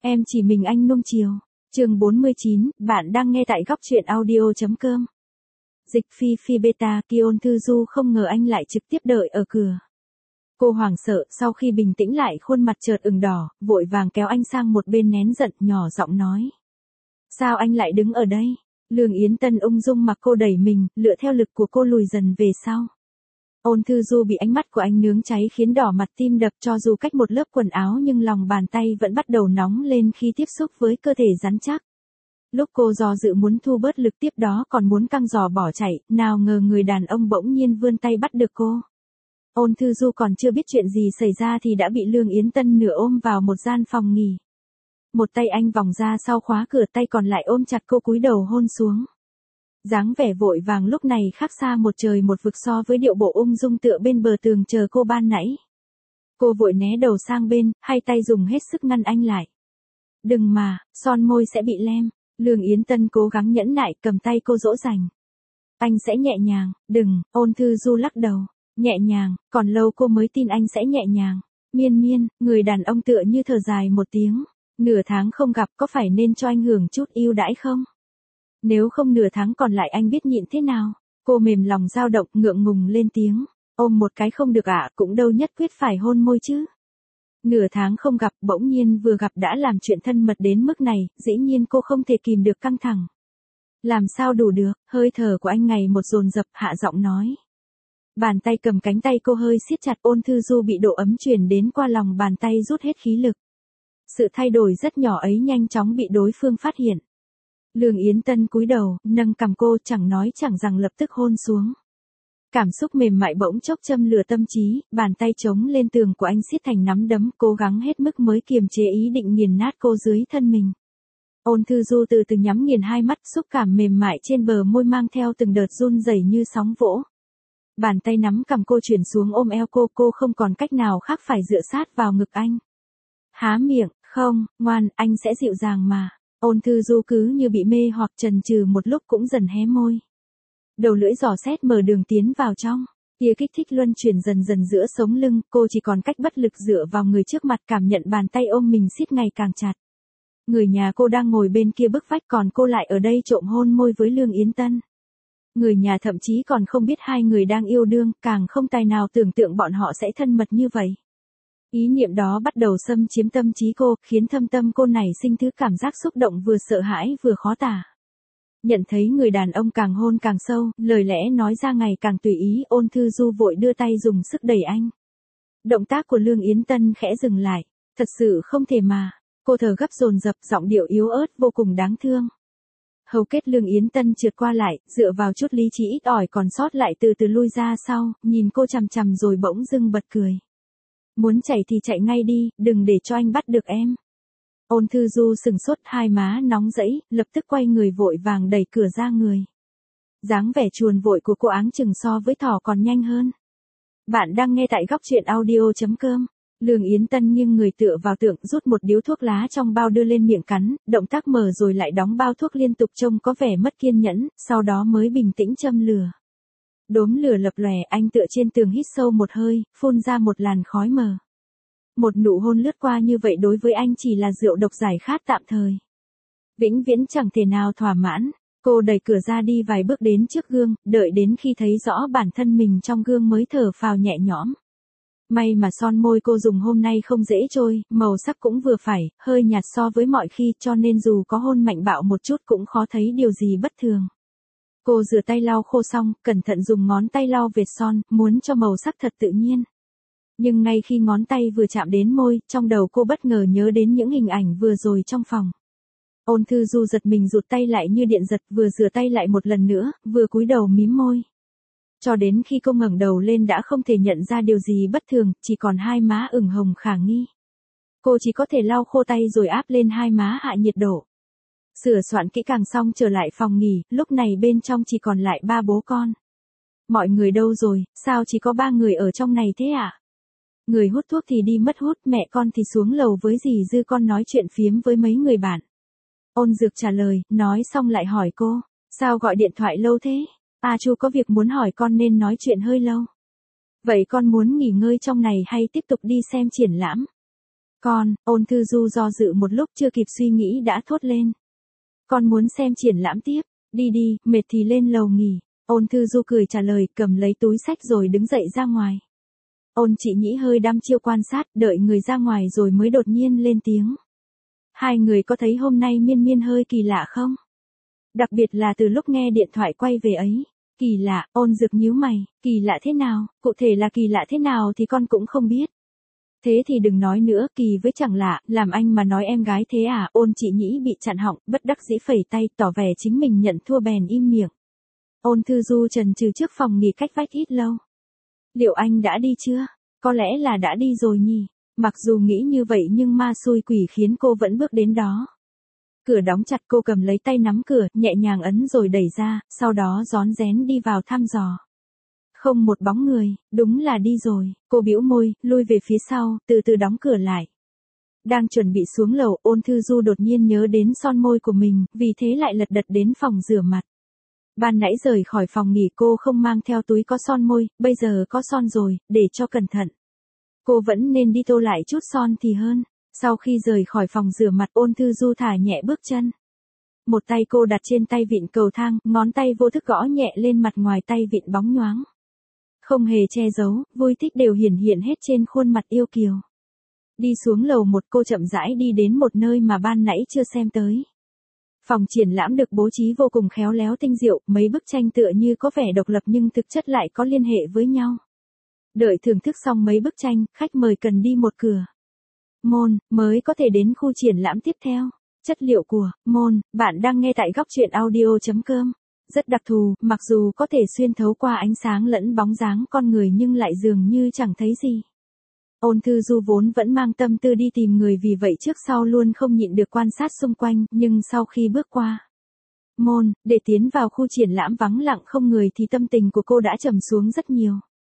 Em chỉ mình anh nuông chiều. Chương 49, bạn đang nghe tại góc truyện audio.com. Dịch phi phi beta, Kion Thư Du không ngờ anh lại trực tiếp đợi ở cửa. Cô hoảng sợ, sau khi bình tĩnh lại khuôn mặt chợt ửng đỏ, vội vàng kéo anh sang một bên nén giận, nhỏ giọng nói. Sao anh lại đứng ở đây? Lương Yến Tân ung dung mặc cô đẩy mình, lựa theo lực của cô lùi dần về sau. Ôn Thư Du bị ánh mắt của anh nướng cháy khiến đỏ mặt tim đập, cho dù cách một lớp quần áo nhưng lòng bàn tay vẫn bắt đầu nóng lên khi tiếp xúc với cơ thể rắn chắc. Lúc cô do dự muốn thu bớt lực tiếp đó còn muốn căng giò bỏ chạy, nào ngờ người đàn ông bỗng nhiên vươn tay bắt được cô. Ôn Thư Du còn chưa biết chuyện gì xảy ra thì đã bị Lương Yến Tân nửa ôm vào một gian phòng nghỉ. Một tay anh vòng ra sau khóa cửa, tay còn lại ôm chặt cô cúi đầu hôn xuống. Dáng vẻ vội vàng lúc này khác xa một trời một vực so với điệu bộ ung dung tựa bên bờ tường chờ cô ban nãy. Cô vội né đầu sang bên, hai tay dùng hết sức ngăn anh lại. Đừng mà, son môi sẽ bị lem. Lương Yến Tân cố gắng nhẫn nại cầm tay cô dỗ dành. Anh sẽ nhẹ nhàng, đừng, Ôn Thư Du lắc đầu. Nhẹ nhàng, còn lâu cô mới tin anh sẽ nhẹ nhàng. Miên miên, người đàn ông tựa như thở dài một tiếng. Nửa tháng không gặp có phải nên cho anh hưởng chút ưu đãi không? Nếu không nửa tháng còn lại anh biết nhịn thế nào? Cô mềm lòng dao động ngượng ngùng lên tiếng. Ôm một cái không được ạ, cũng đâu nhất quyết phải hôn môi chứ. Nửa tháng không gặp, bỗng nhiên vừa gặp đã làm chuyện thân mật đến mức này, dĩ nhiên cô không thể kìm được căng thẳng. Làm sao đủ được, hơi thở của anh ngày một dồn dập, hạ giọng nói. Bàn tay cầm cánh tay cô hơi siết chặt, Ôn Thư Du bị độ ấm truyền đến qua lòng bàn tay rút hết khí lực. Sự thay đổi rất nhỏ ấy nhanh chóng bị đối phương phát hiện. Lương Yến Tân cúi đầu, nâng cằm cô, chẳng nói chẳng rằng lập tức hôn xuống. Cảm xúc mềm mại bỗng chốc châm lửa tâm trí, bàn tay chống lên tường của anh siết thành nắm đấm, cố gắng hết mức mới kiềm chế ý định nghiền nát cô dưới thân mình. Ôn Thư Du từ từ nhắm nghiền hai mắt, xúc cảm mềm mại trên bờ môi mang theo từng đợt run rẩy như sóng vỗ. Bàn tay nắm cằm cô chuyển xuống ôm eo cô không còn cách nào khác phải dựa sát vào ngực anh. Há miệng, không, ngoan, anh sẽ dịu dàng mà. Ôn Thư Du cứ như bị mê hoặc chần chừ một lúc cũng dần hé môi. Đầu lưỡi dò xét mở đường tiến vào trong. Tia kích thích luân chuyển dần dần giữa sống lưng, cô chỉ còn cách bất lực dựa vào người trước mặt cảm nhận bàn tay ôm mình siết ngày càng chặt. Người nhà cô đang ngồi bên kia bức vách còn cô lại ở đây trộm hôn môi với Lương Yến Tân. Người nhà thậm chí còn không biết hai người đang yêu đương, càng không tài nào tưởng tượng bọn họ sẽ thân mật như vậy. Ý niệm đó bắt đầu xâm chiếm tâm trí cô, khiến thâm tâm cô nảy sinh thứ cảm giác xúc động vừa sợ hãi vừa khó tả. Nhận thấy người đàn ông càng hôn càng sâu, lời lẽ nói ra ngày càng tùy ý, Ôn Thư Du vội đưa tay dùng sức đẩy anh. Động tác của Lương Yến Tân khẽ dừng lại. Thật sự không thể mà. Cô thở gấp dồn dập, giọng điệu yếu ớt vô cùng đáng thương. Hầu kết Lương Yến Tân trượt qua lại, dựa vào chút lý trí ít ỏi còn sót lại từ từ lui ra sau, nhìn cô chằm chằm rồi bỗng dưng bật cười. Muốn chạy thì chạy ngay đi, đừng để cho anh bắt được em. Ôn Thư Du sừng sốt, hai má nóng rẫy, lập tức quay người vội vàng đẩy cửa ra người. Dáng vẻ chuồn vội của cô áng chừng so với thỏ còn nhanh hơn. Bạn đang nghe tại góc truyện audio.com. Lương Yến Tân nghiêng người tựa vào tường, rút một điếu thuốc lá trong bao đưa lên miệng cắn, động tác mở rồi lại đóng bao thuốc liên tục trông có vẻ mất kiên nhẫn, sau đó mới bình tĩnh châm lửa. Đốm lửa lập lòe, anh tựa trên tường hít sâu một hơi, phun ra một làn khói mờ. Một nụ hôn lướt qua như vậy đối với anh chỉ là rượu độc giải khát tạm thời. Vĩnh viễn chẳng thể nào thỏa mãn. Cô đẩy cửa ra đi vài bước đến trước gương, đợi đến khi thấy rõ bản thân mình trong gương mới thở phào nhẹ nhõm. May mà son môi cô dùng hôm nay không dễ trôi, màu sắc cũng vừa phải, hơi nhạt so với mọi khi, cho nên dù có hôn mạnh bạo một chút cũng khó thấy điều gì bất thường. Cô rửa tay lau khô xong, cẩn thận dùng ngón tay lau vệt son, muốn cho màu sắc thật tự nhiên. Nhưng ngay khi ngón tay vừa chạm đến môi, trong đầu cô bất ngờ nhớ đến những hình ảnh vừa rồi trong phòng. Ôn Thư Du giật mình rụt tay lại như điện giật, vừa rửa tay lại một lần nữa, vừa cúi đầu mím môi. Cho đến khi cô ngẩng đầu lên đã không thể nhận ra điều gì bất thường, chỉ còn hai má ửng hồng khả nghi. Cô chỉ có thể lau khô tay rồi áp lên hai má hạ nhiệt độ. Sửa soạn kỹ càng xong trở lại phòng nghỉ, lúc này bên trong chỉ còn lại ba bố con. Mọi người đâu rồi, sao chỉ có ba người ở trong này thế ạ? Người hút thuốc thì đi mất hút, mẹ con thì xuống lầu với dì Dư, con nói chuyện phiếm với mấy người bạn. Ôn Dược trả lời, nói xong lại hỏi cô, sao gọi điện thoại lâu thế? Chu có việc muốn hỏi con nên nói chuyện hơi lâu. Vậy con muốn nghỉ ngơi trong này hay tiếp tục đi xem triển lãm? Ôn Thư Du do dự một lúc chưa kịp suy nghĩ đã thốt lên. Con muốn xem triển lãm tiếp, đi đi, mệt thì lên lầu nghỉ. Ôn Thư Du cười trả lời, cầm lấy túi xách rồi đứng dậy ra ngoài. Ôn Chị Nhĩ hơi đăm chiêu quan sát, đợi người ra ngoài rồi mới đột nhiên lên tiếng. Hai người có thấy hôm nay Miên Miên hơi kỳ lạ không? Đặc biệt là từ lúc nghe điện thoại quay về ấy. Kỳ lạ, Ôn Dược nhíu mày, kỳ lạ thế nào, cụ thể là kỳ lạ thế nào thì con cũng không biết. Thế thì đừng nói nữa, kỳ với chẳng lạ, làm anh mà nói em gái thế à? Ôn Chị Nhĩ bị chặn họng, bất đắc dĩ phẩy tay, tỏ vẻ chính mình nhận thua bèn im miệng. Ôn Thư Du chần chừ trước phòng nghỉ cách vách ít lâu. Liệu anh đã đi chưa? Có lẽ là đã đi rồi nhỉ. Mặc dù nghĩ như vậy nhưng ma xui quỷ khiến cô vẫn bước đến đó. Cửa đóng chặt, cô cầm lấy tay nắm cửa, nhẹ nhàng ấn rồi đẩy ra, sau đó rón rén đi vào thăm dò. Không một bóng người, đúng là đi rồi. Cô bĩu môi, lui về phía sau, từ từ đóng cửa lại. Đang chuẩn bị xuống lầu, Ôn Thư Du đột nhiên nhớ đến son môi của mình, vì thế lại lật đật đến phòng rửa mặt. Ban nãy rời khỏi phòng nghỉ cô không mang theo túi có son môi, bây giờ có son rồi, để cho cẩn thận. Cô vẫn nên đi tô lại chút son thì hơn. Sau khi rời khỏi phòng rửa mặt, Ôn Thư Du thả nhẹ bước chân. Một tay cô đặt trên tay vịn cầu thang, ngón tay vô thức gõ nhẹ lên mặt ngoài tay vịn bóng nhoáng. Không hề che giấu, vui thích đều hiển hiện hết trên khuôn mặt yêu kiều. Đi xuống lầu một, cô chậm rãi đi đến một nơi mà ban nãy chưa xem tới. Phòng triển lãm được bố trí vô cùng khéo léo tinh diệu, mấy bức tranh tựa như có vẻ độc lập nhưng thực chất lại có liên hệ với nhau. Đợi thưởng thức xong mấy bức tranh, khách mời cần đi một cửa môn mới có thể đến khu triển lãm tiếp theo. Chất liệu của môn, bạn đang nghe tại góc truyện audio.com. Rất đặc thù, mặc dù có thể xuyên thấu qua ánh sáng lẫn bóng dáng con người nhưng lại dường như chẳng thấy gì. Ôn Thư Du vốn vẫn mang tâm tư đi tìm người, vì vậy trước sau luôn không nhịn được quan sát xung quanh, nhưng sau khi bước qua môn, để tiến vào khu triển lãm vắng lặng không người thì tâm tình của cô đã trầm xuống rất nhiều.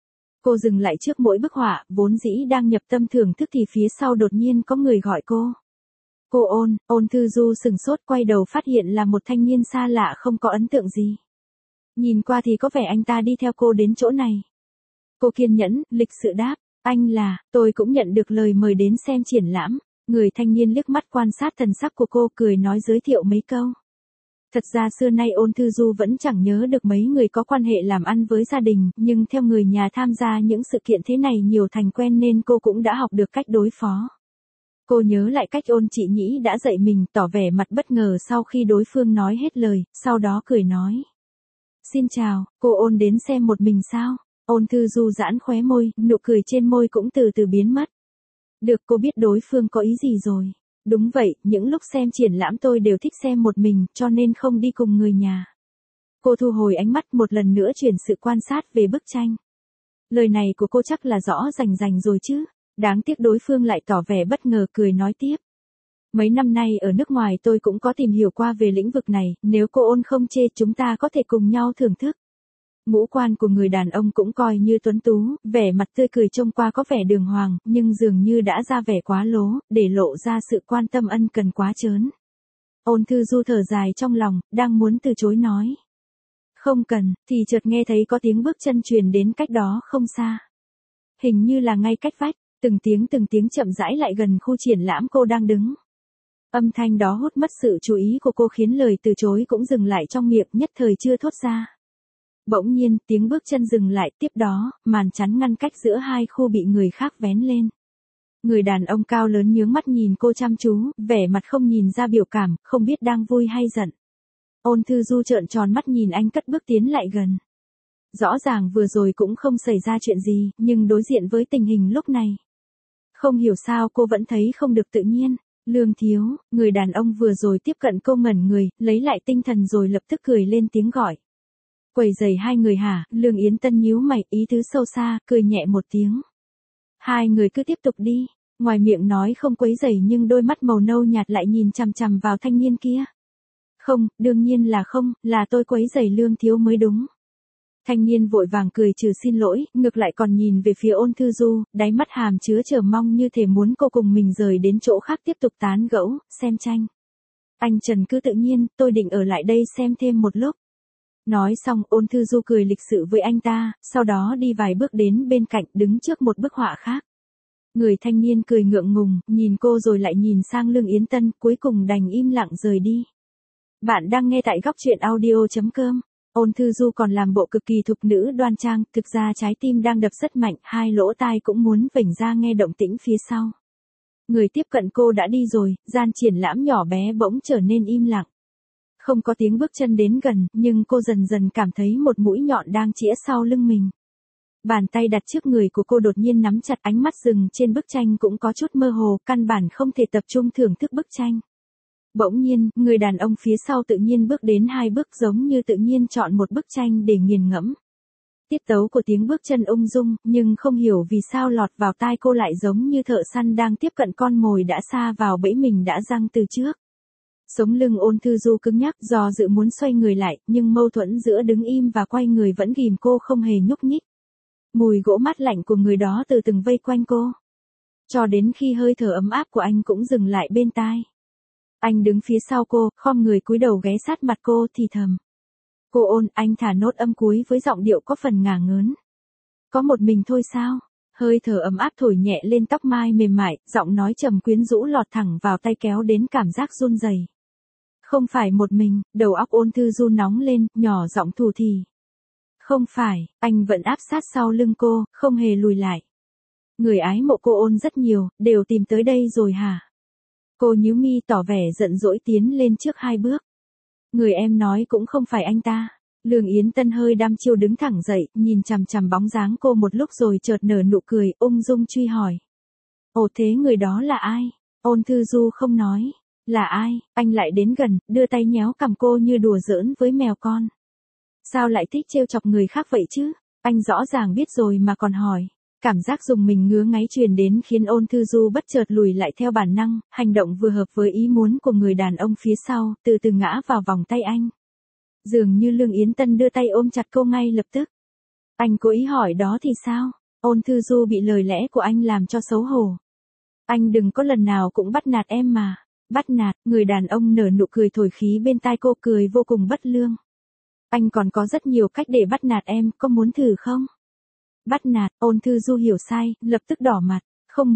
Cô dừng lại trước mỗi bức họa, vốn dĩ đang nhập tâm thưởng thức thì phía sau đột nhiên có người gọi cô. Cô Ôn Thư Du sừng sốt, quay đầu phát hiện là một thanh niên xa lạ không có ấn tượng gì. Nhìn qua thì có vẻ anh ta đi theo cô đến chỗ này. Cô kiên nhẫn, lịch sự đáp, anh là, tôi cũng nhận được lời mời đến xem triển lãm. Người thanh niên liếc mắt quan sát thần sắc của cô, cười nói giới thiệu mấy câu. Thật ra xưa nay Ôn Thư Du vẫn chẳng nhớ được mấy người có quan hệ làm ăn với gia đình, nhưng theo người nhà tham gia những sự kiện thế này nhiều thành quen nên cô cũng đã học được cách đối phó. Cô nhớ lại cách Ôn Chị Nhĩ đã dạy mình, tỏ vẻ mặt bất ngờ sau khi đối phương nói hết lời, sau đó cười nói. Xin chào, cô Ôn đến xem một mình sao? Ôn Thư Du giãn khóe môi, nụ cười trên môi cũng từ từ biến mất. Được, cô biết đối phương có ý gì rồi. Đúng vậy, những lúc xem triển lãm tôi đều thích xem một mình, cho nên không đi cùng người nhà. Cô thu hồi ánh mắt, một lần nữa chuyển sự quan sát về bức tranh. Lời này của cô chắc là rõ rành rồi chứ. Đáng tiếc đối phương lại tỏ vẻ bất ngờ, cười nói tiếp. Mấy năm nay ở nước ngoài tôi cũng có tìm hiểu qua về lĩnh vực này, nếu cô Ôn không chê chúng ta có thể cùng nhau thưởng thức. Ngũ quan của người đàn ông cũng coi như tuấn tú, vẻ mặt tươi cười trông qua có vẻ đường hoàng, nhưng dường như đã ra vẻ quá lố, để lộ ra sự quan tâm ân cần quá trớn. Ôn Thư Du thở dài trong lòng, đang muốn từ chối nói. Không cần, thì chợt nghe thấy có tiếng bước chân truyền đến cách đó không xa. Hình như là ngay cách vách, từng tiếng chậm rãi lại gần khu triển lãm cô đang đứng. Âm thanh đó hút mất sự chú ý của cô khiến lời từ chối cũng dừng lại trong miệng, nhất thời chưa thốt ra. Bỗng nhiên, tiếng bước chân dừng lại, tiếp đó, màn chắn ngăn cách giữa hai khu bị người khác vén lên. Người đàn ông cao lớn nhướng mắt nhìn cô chăm chú, vẻ mặt không nhìn ra biểu cảm, không biết đang vui hay giận. Ôn Thư Du trợn tròn mắt nhìn anh cất bước tiến lại gần. Rõ ràng vừa rồi cũng không xảy ra chuyện gì, nhưng đối diện với tình hình lúc này. Không hiểu sao cô vẫn thấy không được tự nhiên. Lương Thiếu, người đàn ông vừa rồi tiếp cận cô ngẩn người, lấy lại tinh thần rồi lập tức cười lên tiếng gọi. Quầy giày hai người hả? Lương Yến Tân nhíu mày, ý tứ sâu xa, cười nhẹ một tiếng. Hai người cứ tiếp tục đi. Ngoài miệng nói không quấy rầy nhưng đôi mắt màu nâu nhạt lại nhìn chằm chằm vào thanh niên kia. Không, đương nhiên là không, là tôi quấy rầy Lương Thiếu mới đúng. Thanh niên vội vàng cười trừ xin lỗi, ngược lại còn nhìn về phía Ôn Thư Du, đáy mắt hàm chứa chờ mong như thể muốn cô cùng mình rời đến chỗ khác tiếp tục tán gẫu, xem tranh. Anh Trần cứ tự nhiên, tôi định ở lại đây xem thêm một lúc. Nói xong, Ôn Thư Du cười lịch sự với anh ta, sau đó đi vài bước đến bên cạnh, đứng trước một bức họa khác. Người thanh niên cười ngượng ngùng, nhìn cô rồi lại nhìn sang Lương Yến Tân, cuối cùng đành im lặng rời đi. Bạn đang nghe tại góc truyện audio.com. Ôn Thư Du còn làm bộ cực kỳ thục nữ đoan trang, thực ra trái tim đang đập rất mạnh, hai lỗ tai cũng muốn vểnh ra nghe động tĩnh phía sau. Người tiếp cận cô đã đi rồi, gian triển lãm nhỏ bé bỗng trở nên im lặng. Không có tiếng bước chân đến gần, nhưng cô dần dần cảm thấy một mũi nhọn đang chĩa sau lưng mình. Bàn tay đặt trước người của cô đột nhiên nắm chặt, ánh mắt dừng trên bức tranh cũng có chút mơ hồ, căn bản không thể tập trung thưởng thức bức tranh. Bỗng nhiên, người đàn ông phía sau tự nhiên bước đến 2 bước, giống như tự nhiên chọn một bức tranh để nghiền ngẫm. Tiết tấu của tiếng bước chân ung dung, nhưng không hiểu vì sao lọt vào tai cô lại giống như thợ săn đang tiếp cận con mồi đã sa vào bẫy mình đã giăng từ trước. Sống lưng Ôn Thư Du cứng nhắc, do dự muốn xoay người lại, nhưng mâu thuẫn giữa đứng im và quay người vẫn ghìm cô không hề nhúc nhích. Mùi gỗ mát lạnh của người đó từ từng vây quanh cô. Cho đến khi hơi thở ấm áp của anh cũng dừng lại bên tai. Anh đứng phía sau cô, khom người cúi đầu ghé sát mặt cô thì thầm. Cô Ôn, anh thả nốt âm cuối với giọng điệu có phần ngả ngớn. Có một mình thôi sao? Hơi thở ấm áp thổi nhẹ lên tóc mai mềm mại, giọng nói trầm quyến rũ lọt thẳng vào tai kéo đến cảm giác run rẩy. Không phải một mình, đầu óc Ôn Thư Du nóng lên, nhỏ giọng thủ thỉ. Không phải, anh vẫn áp sát sau lưng cô, không hề lùi lại. Người ái mộ cô Ôn rất nhiều, đều tìm tới đây rồi hả? Cô nhíu mi tỏ vẻ giận dỗi tiến lên trước 2 bước. Người em nói cũng không phải anh ta. Lương Yến Tân hơi đăm chiêu đứng thẳng dậy, nhìn chằm chằm bóng dáng cô một lúc rồi chợt nở nụ cười, ung dung truy hỏi. Ồ thế người đó là ai? Ôn Thư Du không nói. Là ai? Anh lại đến gần, đưa tay nhéo cằm cô như đùa giỡn với mèo con. Sao lại thích trêu chọc người khác vậy chứ? Anh rõ ràng biết rồi mà còn hỏi. Cảm giác dùng mình ngứa ngáy truyền đến khiến Ôn Thư Du bất chợt lùi lại theo bản năng, hành động vừa hợp với ý muốn của người đàn ông phía sau, từ từ ngã vào vòng tay anh. Dường như Lương Yến Tân đưa tay ôm chặt cô ngay lập tức. Anh cố ý hỏi đó thì sao? Ôn Thư Du bị lời lẽ của anh làm cho xấu hổ. Anh đừng có lần nào cũng bắt nạt em mà. Bắt nạt, người đàn ông nở nụ cười thổi khí bên tai cô, cười vô cùng bất lương. Anh còn có rất nhiều cách để bắt nạt em, có muốn thử không? Bắt nạt, Ôn Thư Du hiểu sai, lập tức đỏ mặt. Không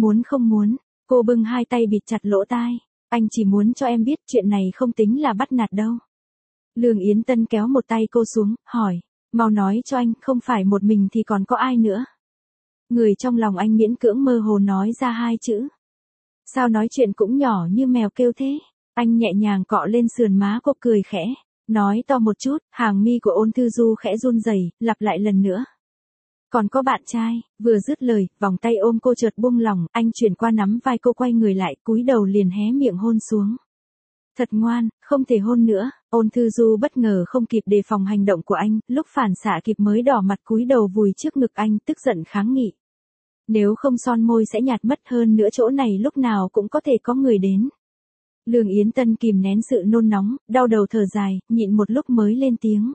muốn. Cô bưng 2 tay bịt chặt lỗ tai. Anh chỉ muốn cho em biết chuyện này không tính là bắt nạt đâu. Lương Yến Tân kéo một tay cô xuống, hỏi. Mau nói cho anh, không phải một mình thì còn có ai nữa? Người trong lòng anh miễn cưỡng mơ hồ nói ra 2 chữ. Sao nói chuyện cũng nhỏ như mèo kêu thế? Anh nhẹ nhàng cọ lên sườn má cô, cười khẽ. Nói to một chút, hàng mi của Ôn Thư Du khẽ run rẩy, lặp lại lần nữa. Còn có bạn trai, vừa dứt lời, vòng tay ôm cô chợt buông lỏng, anh chuyển qua nắm vai cô, quay người lại, cúi đầu liền hé miệng hôn xuống. Thật ngoan, không thể hôn nữa. Ôn Thư Du bất ngờ không kịp đề phòng hành động của anh, lúc phản xạ kịp mới đỏ mặt cúi đầu vùi trước ngực anh, tức giận kháng nghị. Nếu không son môi sẽ nhạt mất, hơn nữa chỗ này lúc nào cũng có thể có người đến. Lương Yến Tân kìm nén sự nôn nóng, đau đầu thở dài, nhịn một lúc mới lên tiếng.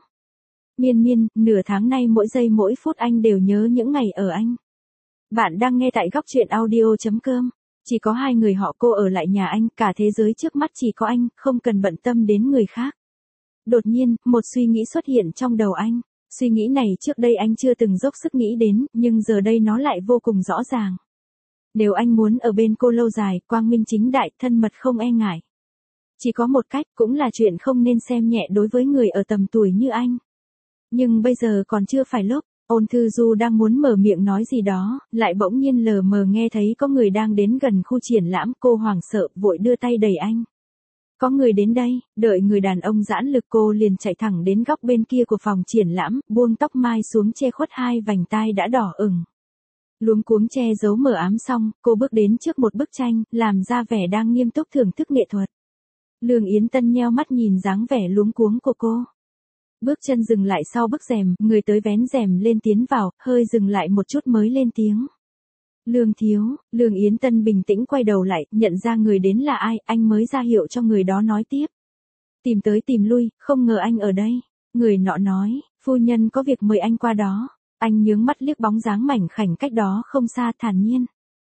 Miên, nửa tháng nay mỗi giây mỗi phút anh đều nhớ những ngày ở anh. Bạn đang nghe tại góc truyện audio.com. Chỉ có 2 người họ cô ở lại nhà anh, cả thế giới trước mắt chỉ có anh, không cần bận tâm đến người khác. Đột nhiên, một suy nghĩ xuất hiện trong đầu anh. Suy nghĩ này trước đây anh chưa từng dốc sức nghĩ đến, nhưng giờ đây nó lại vô cùng rõ ràng. Nếu anh muốn ở bên cô lâu dài, quang minh chính đại, thân mật không e ngại. Chỉ có một cách, cũng là chuyện không nên xem nhẹ đối với người ở tầm tuổi như anh. Nhưng bây giờ còn chưa phải lúc. Ôn Thư Du đang muốn mở miệng nói gì đó, lại bỗng nhiên lờ mờ nghe thấy có người đang đến gần khu triển lãm, cô hoảng sợ, vội đưa tay đẩy anh. Có người đến đây, đợi người đàn ông giãn lực cô liền chạy thẳng đến góc bên kia của phòng triển lãm, buông tóc mai xuống che khuất 2 vành tai đã đỏ ửng. Luống cuống che giấu mờ ám xong, cô bước đến trước một bức tranh, làm ra vẻ đang nghiêm túc thưởng thức nghệ thuật. Lương Yến Tân nheo mắt nhìn dáng vẻ luống cuống của cô. Bước chân dừng lại sau bức rèm, người tới vén rèm lên tiến vào, hơi dừng lại một chút mới lên tiếng. Lương thiếu, Lương Yến Tân bình tĩnh quay đầu lại, nhận ra người đến là ai, anh mới ra hiệu cho người đó nói tiếp. Tìm tới tìm lui, không ngờ anh ở đây. Người nọ nói, phu nhân có việc mời anh qua đó. Anh nhướng mắt liếc bóng dáng mảnh khảnh cách đó không xa, thản nhiên.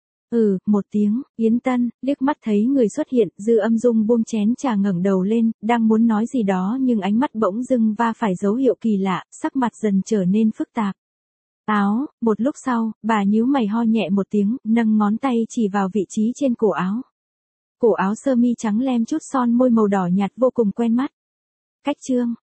Một tiếng, Yến Tân, liếc mắt thấy người xuất hiện, Dư Âm Dung buông chén trà ngẩng đầu lên, đang muốn nói gì đó nhưng ánh mắt bỗng dưng va phải dấu hiệu kỳ lạ, sắc mặt dần trở nên phức tạp. Áo, một lúc sau, bà nhíu mày ho nhẹ một tiếng, nâng ngón tay chỉ vào vị trí trên cổ áo. Cổ áo sơ mi trắng lem chút son môi màu đỏ nhạt vô cùng quen mắt. Cách chương